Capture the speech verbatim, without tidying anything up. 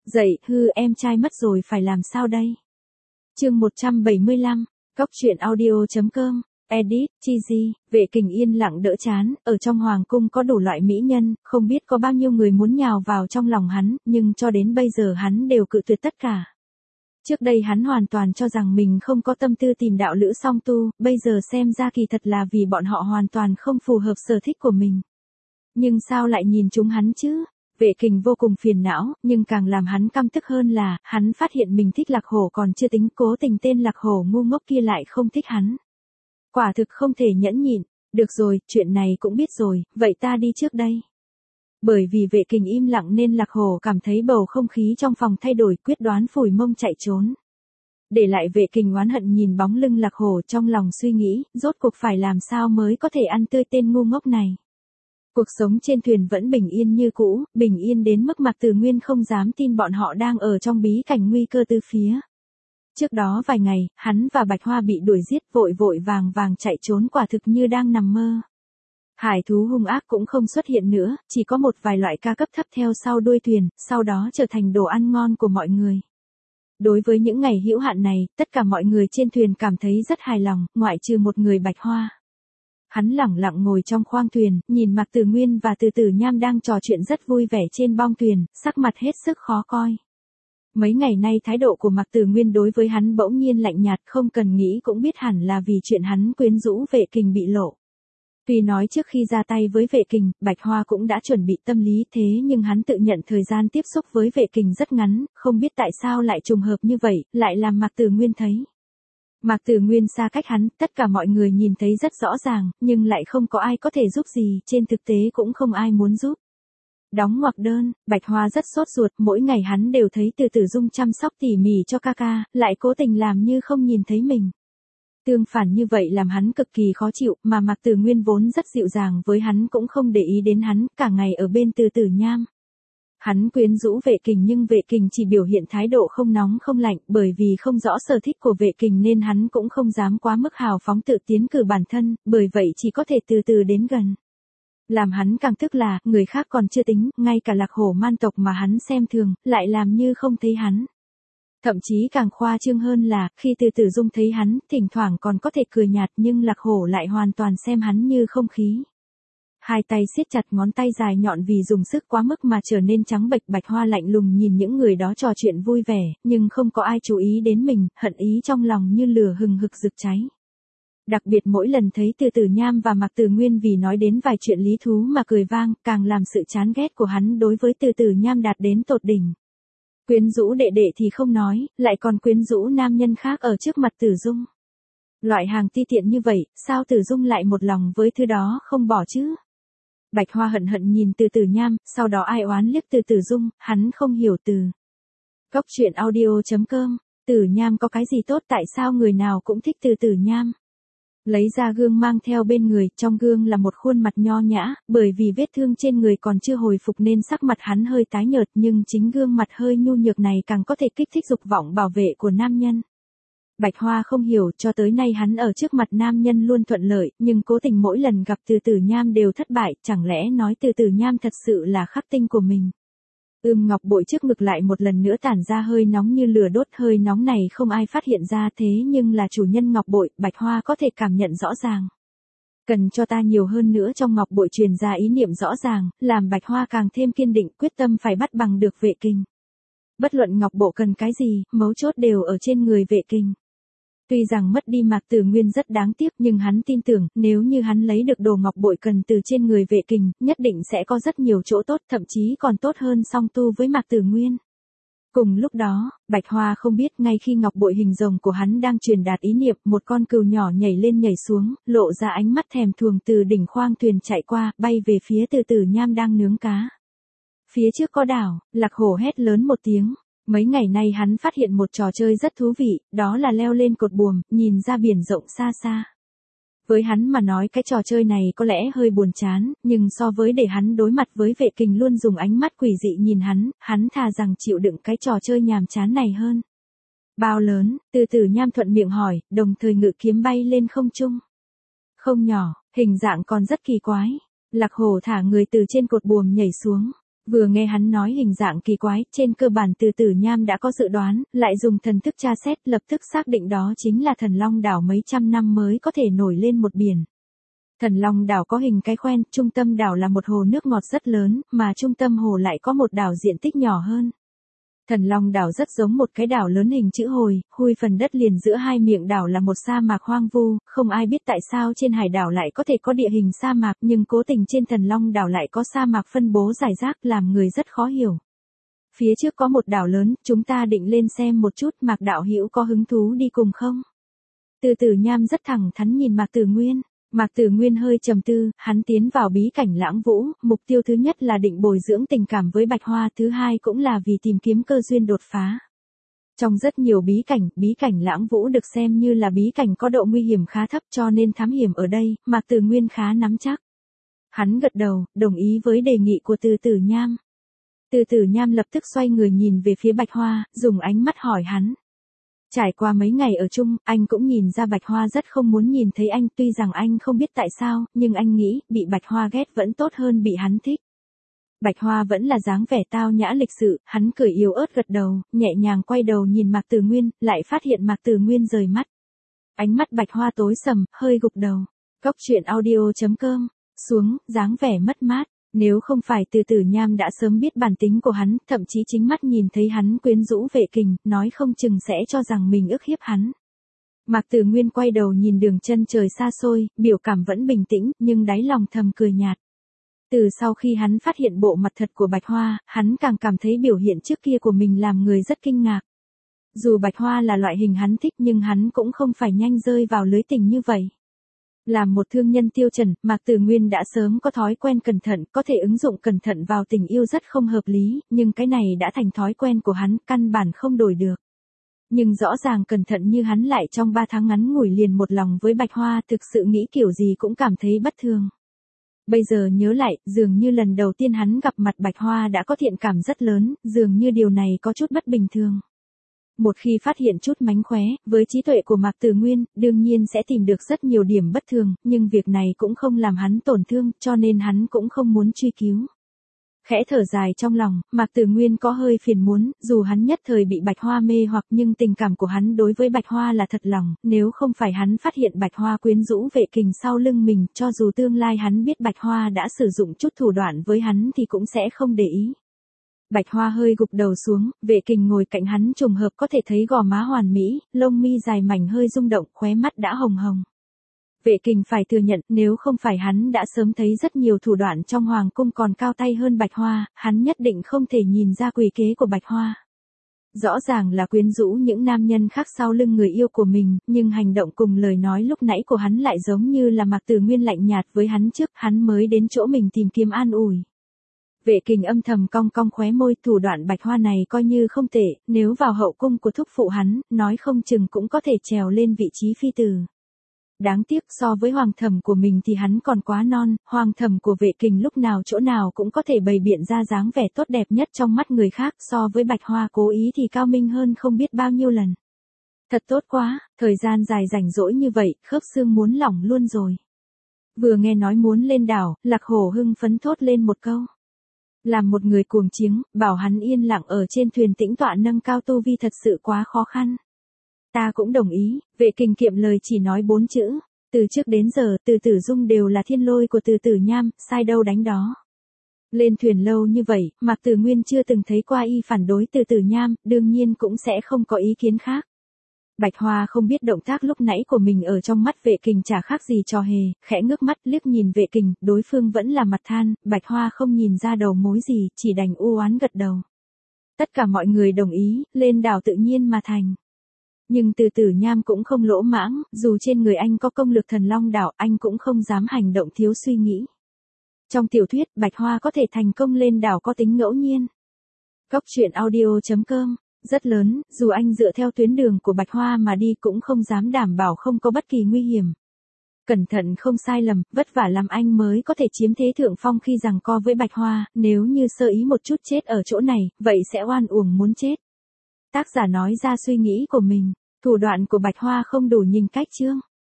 Dậy, hư em trai mất rồi phải làm sao đây? Chương một trăm bảy mươi lăm, Cóc truyện audio chấm com, edit, Chizy, Vệ Kình yên lặng đỡ chán, ở trong hoàng cung có đủ loại mỹ nhân, không biết có bao nhiêu người muốn nhào vào trong lòng hắn, nhưng cho đến bây giờ hắn đều cự tuyệt tất cả. Trước đây hắn hoàn toàn cho rằng mình không có tâm tư tìm đạo lữ song tu, bây giờ xem ra kỳ thật là vì bọn họ hoàn toàn không phù hợp sở thích của mình. Nhưng sao lại nhìn chúng hắn chứ? Vệ Kình vô cùng phiền não, nhưng càng làm hắn căm tức hơn là, hắn phát hiện mình thích Lạc Hổ còn chưa tính, cố tình tên Lạc Hổ ngu ngốc kia lại không thích hắn. Quả thực không thể nhẫn nhịn, được rồi, chuyện này cũng biết rồi, vậy ta đi trước đây. Bởi vì Vệ Kình im lặng nên Lạc Hổ cảm thấy bầu không khí trong phòng thay đổi, quyết đoán phủi mông chạy trốn. Để lại Vệ Kình oán hận nhìn bóng lưng Lạc Hổ, trong lòng suy nghĩ, rốt cuộc phải làm sao mới có thể ăn tươi tên ngu ngốc này. Cuộc sống trên thuyền vẫn bình yên như cũ, bình yên đến mức Mạc Tử Nguyên không dám tin bọn họ đang ở trong bí cảnh nguy cơ từ phía. Trước đó vài ngày, hắn và Bạch Hoa bị đuổi giết, vội vội vàng vàng chạy trốn, quả thực như đang nằm mơ. Hải thú hung ác cũng không xuất hiện nữa, chỉ có một vài loại ca cấp thấp theo sau đuôi thuyền, sau đó trở thành đồ ăn ngon của mọi người. Đối với những ngày hữu hạn này, tất cả mọi người trên thuyền cảm thấy rất hài lòng, ngoại trừ một người Bạch Hoa. Hắn lẳng lặng ngồi trong khoang thuyền, nhìn Mạc Tử Nguyên và Từ Tử Nham đang trò chuyện rất vui vẻ trên bong thuyền, sắc mặt hết sức khó coi. Mấy ngày nay thái độ của Mạc Tử Nguyên đối với hắn bỗng nhiên lạnh nhạt, không cần nghĩ cũng biết hẳn là vì chuyện hắn quyến rũ Vệ Kình bị lộ. Tuy nói trước khi ra tay với Vệ Kình, Bạch Hoa cũng đã chuẩn bị tâm lý, thế nhưng hắn tự nhận thời gian tiếp xúc với Vệ Kình rất ngắn, không biết tại sao lại trùng hợp như vậy, lại làm Mạc Tử Nguyên thấy. Mạc Tử Nguyên xa cách hắn, tất cả mọi người nhìn thấy rất rõ ràng, nhưng lại không có ai có thể giúp gì, trên thực tế cũng không ai muốn giúp. Đóng ngoặc đơn, Bạch Hoa rất sốt ruột, mỗi ngày hắn đều thấy Từ Tử Dung chăm sóc tỉ mỉ cho ca ca, lại cố tình làm như không nhìn thấy mình. Tương phản như vậy làm hắn cực kỳ khó chịu, mà Mạc Tử Nguyên vốn rất dịu dàng với hắn cũng không để ý đến hắn, cả ngày ở bên Từ Tử Nham. Hắn quyến rũ Vệ Kình nhưng Vệ Kình chỉ biểu hiện thái độ không nóng không lạnh, bởi vì không rõ sở thích của Vệ Kình nên hắn cũng không dám quá mức hào phóng tự tiến cử bản thân, bởi vậy chỉ có thể từ từ đến gần. Làm hắn càng tức là, người khác còn chưa tính, ngay cả Lạc Hổ man tộc mà hắn xem thường, lại làm như không thấy hắn. Thậm chí càng khoa trương hơn là, khi Từ Tử Dung thấy hắn, thỉnh thoảng còn có thể cười nhạt nhưng Lạc Hổ lại hoàn toàn xem hắn như không khí. Hai tay siết chặt, ngón tay dài nhọn vì dùng sức quá mức mà trở nên trắng bệch. Bạch Hoa lạnh lùng nhìn những người đó trò chuyện vui vẻ, nhưng không có ai chú ý đến mình, hận ý trong lòng như lửa hừng hực rực cháy. Đặc biệt mỗi lần thấy Từ Tử Nham và Mạc Tử Nguyên vì nói đến vài chuyện lý thú mà cười vang, càng làm sự chán ghét của hắn đối với Từ Tử Nham đạt đến tột đỉnh. Quyến rũ đệ đệ thì không nói, lại còn quyến rũ nam nhân khác ở trước mặt Tử Dung. Loại hàng ti tiện như vậy, sao Tử Dung lại một lòng với thứ đó không bỏ chứ? Bạch Hoa hận hận nhìn Từ Tử Nham, sau đó ai oán liếc Từ Tử Dung, hắn không hiểu từ. Cóc truyện audio chấm com, Tử Nham có cái gì tốt, tại sao người nào cũng thích Từ Tử Nham? Lấy ra gương mang theo bên người, trong gương là một khuôn mặt nho nhã, bởi vì vết thương trên người còn chưa hồi phục nên sắc mặt hắn hơi tái nhợt, nhưng chính gương mặt hơi nhu nhược này càng có thể kích thích dục vọng bảo vệ của nam nhân. Bạch Hoa không hiểu, cho tới nay hắn ở trước mặt nam nhân luôn thuận lợi, nhưng cố tình mỗi lần gặp Từ Tử Nham đều thất bại, chẳng lẽ nói Từ Tử Nham thật sự là khắc tinh của mình. Ưm ngọc bội trước ngực lại một lần nữa tản ra hơi nóng như lửa đốt, hơi nóng này không ai phát hiện ra, thế nhưng là chủ nhân ngọc bội, Bạch Hoa có thể cảm nhận rõ ràng. Cần cho ta nhiều hơn nữa, trong ngọc bội truyền ra ý niệm rõ ràng, làm Bạch Hoa càng thêm kiên định, quyết tâm phải bắt bằng được Vệ Kình. Bất luận ngọc bội cần cái gì, mấu chốt đều ở trên người Vệ Kình. Tuy rằng mất đi Mạc Tử Nguyên rất đáng tiếc, nhưng hắn tin tưởng, nếu như hắn lấy được đồ ngọc bội cần từ trên người Vệ Kình, nhất định sẽ có rất nhiều chỗ tốt, thậm chí còn tốt hơn song tu với Mạc Tử Nguyên. Cùng lúc đó, Bạch Hoa không biết, ngay khi ngọc bội hình rồng của hắn đang truyền đạt ý niệm, một con cừu nhỏ nhảy lên nhảy xuống, lộ ra ánh mắt thèm thuồng từ đỉnh khoang thuyền chạy qua, bay về phía Từ Tử Nham đang nướng cá. Phía trước có đảo, Lạc Hổ hét lớn một tiếng. Mấy ngày nay hắn phát hiện một trò chơi rất thú vị, đó là leo lên cột buồm, nhìn ra biển rộng xa xa. Với hắn mà nói cái trò chơi này có lẽ hơi buồn chán, nhưng so với để hắn đối mặt với Vệ Kình luôn dùng ánh mắt quỷ dị nhìn hắn, hắn thà rằng chịu đựng cái trò chơi nhàm chán này hơn. Bao lớn, Từ Tử Nham thuận miệng hỏi, đồng thời ngự kiếm bay lên không trung. Không nhỏ, hình dạng còn rất kỳ quái. Lạc Hổ thả người từ trên cột buồm nhảy xuống. Vừa nghe hắn nói hình dạng kỳ quái, trên cơ bản Từ Tử Nham đã có dự đoán, lại dùng thần thức tra xét, lập tức xác định đó chính là Thần Long đảo mấy trăm năm mới có thể nổi lên một biển. Thần Long đảo có hình cái khoen, trung tâm đảo là một hồ nước ngọt rất lớn, mà trung tâm hồ lại có một đảo diện tích nhỏ hơn. Thần Long đảo rất giống một cái đảo lớn hình chữ hồi, hui phần đất liền giữa hai miệng đảo là một sa mạc hoang vu, không ai biết tại sao trên hải đảo lại có thể có địa hình sa mạc, nhưng cố tình trên Thần Long đảo lại có sa mạc phân bố rải rác làm người rất khó hiểu. Phía trước có một đảo lớn, chúng ta định lên xem một chút, Mạc đạo hữu có hứng thú đi cùng không? Từ Tử Nham rất thẳng thắn nhìn Mạc Tử Nguyên. Mạc Tử Nguyên hơi trầm tư, hắn tiến vào bí cảnh Lãng Vũ, mục tiêu thứ nhất là định bồi dưỡng tình cảm với Bạch Hoa, thứ hai cũng là vì tìm kiếm cơ duyên đột phá. Trong rất nhiều bí cảnh, bí cảnh Lãng Vũ được xem như là bí cảnh có độ nguy hiểm khá thấp, cho nên thám hiểm ở đây, Mạc Tử Nguyên khá nắm chắc. Hắn gật đầu, đồng ý với đề nghị của Từ Tử Nham. Từ Tử Nham lập tức xoay người nhìn về phía Bạch Hoa, dùng ánh mắt hỏi hắn. Trải qua mấy ngày ở chung, anh cũng nhìn ra Bạch Hoa rất không muốn nhìn thấy anh, tuy rằng anh không biết tại sao, nhưng anh nghĩ, bị Bạch Hoa ghét vẫn tốt hơn bị hắn thích. Bạch Hoa vẫn là dáng vẻ tao nhã lịch sự, hắn cười yếu ớt gật đầu, nhẹ nhàng quay đầu nhìn Mạc Tử Nguyên, lại phát hiện Mạc Tử Nguyên rời mắt. Ánh mắt Bạch Hoa tối sầm, hơi gục đầu. Cóc truyện audio chấm com, xuống, dáng vẻ mất mát. Nếu không phải Từ Tử Nham đã sớm biết bản tính của hắn, thậm chí chính mắt nhìn thấy hắn quyến rũ Vệ Kình, nói không chừng sẽ cho rằng mình ức hiếp hắn. Mạc Tử Nguyên quay đầu nhìn đường chân trời xa xôi, biểu cảm vẫn bình tĩnh, nhưng đáy lòng thầm cười nhạt. Từ sau khi hắn phát hiện bộ mặt thật của Bạch Hoa, hắn càng cảm thấy biểu hiện trước kia của mình làm người rất kinh ngạc. Dù Bạch Hoa là loại hình hắn thích nhưng hắn cũng không phải nhanh rơi vào lưới tình như vậy. Làm một thương nhân tiêu chuẩn, Mạc Tử Nguyên đã sớm có thói quen cẩn thận, có thể ứng dụng cẩn thận vào tình yêu rất không hợp lý, nhưng cái này đã thành thói quen của hắn, căn bản không đổi được. Nhưng rõ ràng cẩn thận như hắn lại trong ba tháng ngắn ngủi liền một lòng với Bạch Hoa, thực sự nghĩ kiểu gì cũng cảm thấy bất thường. Bây giờ nhớ lại, dường như lần đầu tiên hắn gặp mặt Bạch Hoa đã có thiện cảm rất lớn, dường như điều này có chút bất bình thường. Một khi phát hiện chút mánh khóe, với trí tuệ của Mạc Tử Nguyên, đương nhiên sẽ tìm được rất nhiều điểm bất thường, nhưng việc này cũng không làm hắn tổn thương, cho nên hắn cũng không muốn truy cứu. Khẽ thở dài trong lòng, Mạc Tử Nguyên có hơi phiền muốn, dù hắn nhất thời bị Bạch Hoa mê hoặc nhưng tình cảm của hắn đối với Bạch Hoa là thật lòng, nếu không phải hắn phát hiện Bạch Hoa quyến rũ Vệ Kình sau lưng mình, cho dù tương lai hắn biết Bạch Hoa đã sử dụng chút thủ đoạn với hắn thì cũng sẽ không để ý. Bạch Hoa hơi gục đầu xuống, Vệ Kình ngồi cạnh hắn trùng hợp có thể thấy gò má hoàn mỹ, lông mi dài mảnh hơi rung động, khóe mắt đã hồng hồng. Vệ Kình phải thừa nhận, nếu không phải hắn đã sớm thấy rất nhiều thủ đoạn trong hoàng cung còn cao tay hơn Bạch Hoa, hắn nhất định không thể nhìn ra quỷ kế của Bạch Hoa. Rõ ràng là quyến rũ những nam nhân khác sau lưng người yêu của mình, nhưng hành động cùng lời nói lúc nãy của hắn lại giống như là Mạc Tử Nguyên lạnh nhạt với hắn trước, hắn mới đến chỗ mình tìm kiếm an ủi. Vệ Kình âm thầm cong cong khóe môi, thủ đoạn Bạch Hoa này coi như không tệ, nếu vào hậu cung của thúc phụ hắn, nói không chừng cũng có thể trèo lên vị trí phi tử. Đáng tiếc so với hoàng thẩm của mình thì hắn còn quá non, hoàng thẩm của Vệ Kình lúc nào chỗ nào cũng có thể bày biện ra dáng vẻ tốt đẹp nhất trong mắt người khác, so với Bạch Hoa cố ý thì cao minh hơn không biết bao nhiêu lần. Thật tốt quá, thời gian dài rảnh rỗi như vậy, khớp xương muốn lỏng luôn rồi. Vừa nghe nói muốn lên đảo, Lạc Hổ hưng phấn thốt lên một câu. Làm một người cuồng chiếng, bảo hắn yên lặng ở trên thuyền tĩnh tọa nâng cao tu vi thật sự quá khó khăn. Ta cũng đồng ý, Vệ Kình kiệm lời chỉ nói bốn chữ. Từ trước đến giờ, Từ Tử Dung đều là thiên lôi của Từ Tử Nham, sai đâu đánh đó. Lên thuyền lâu như vậy, Mạc Tử Nguyên chưa từng thấy qua y phản đối Từ Tử Nham, đương nhiên cũng sẽ không có ý kiến khác. Bạch Hoa không biết động tác lúc nãy của mình ở trong mắt Vệ Kình chả khác gì trò hề, khẽ ngước mắt liếc nhìn Vệ Kình, đối phương vẫn là mặt than, Bạch Hoa không nhìn ra đầu mối gì, chỉ đành u oán gật đầu. Tất cả mọi người đồng ý, lên đảo tự nhiên mà thành. Nhưng Từ Tử Nham cũng không lỗ mãng, dù trên người anh có công lực Thần Long đảo, anh cũng không dám hành động thiếu suy nghĩ. Trong tiểu thuyết, Bạch Hoa có thể thành công lên đảo có tính ngẫu nhiên. Cóc truyện audio chấm com, rất lớn, dù anh dựa theo tuyến đường của Bạch Hoa mà đi cũng không dám đảm bảo không có bất kỳ nguy hiểm. Cẩn thận không sai lầm, vất vả làm anh mới có thể chiếm thế thượng phong khi giằng co với Bạch Hoa, nếu như sơ ý một chút chết ở chỗ này, vậy sẽ oan uổng muốn chết. Tác giả nói ra suy nghĩ của mình, thủ đoạn của Bạch Hoa không đủ nhìn cách chương.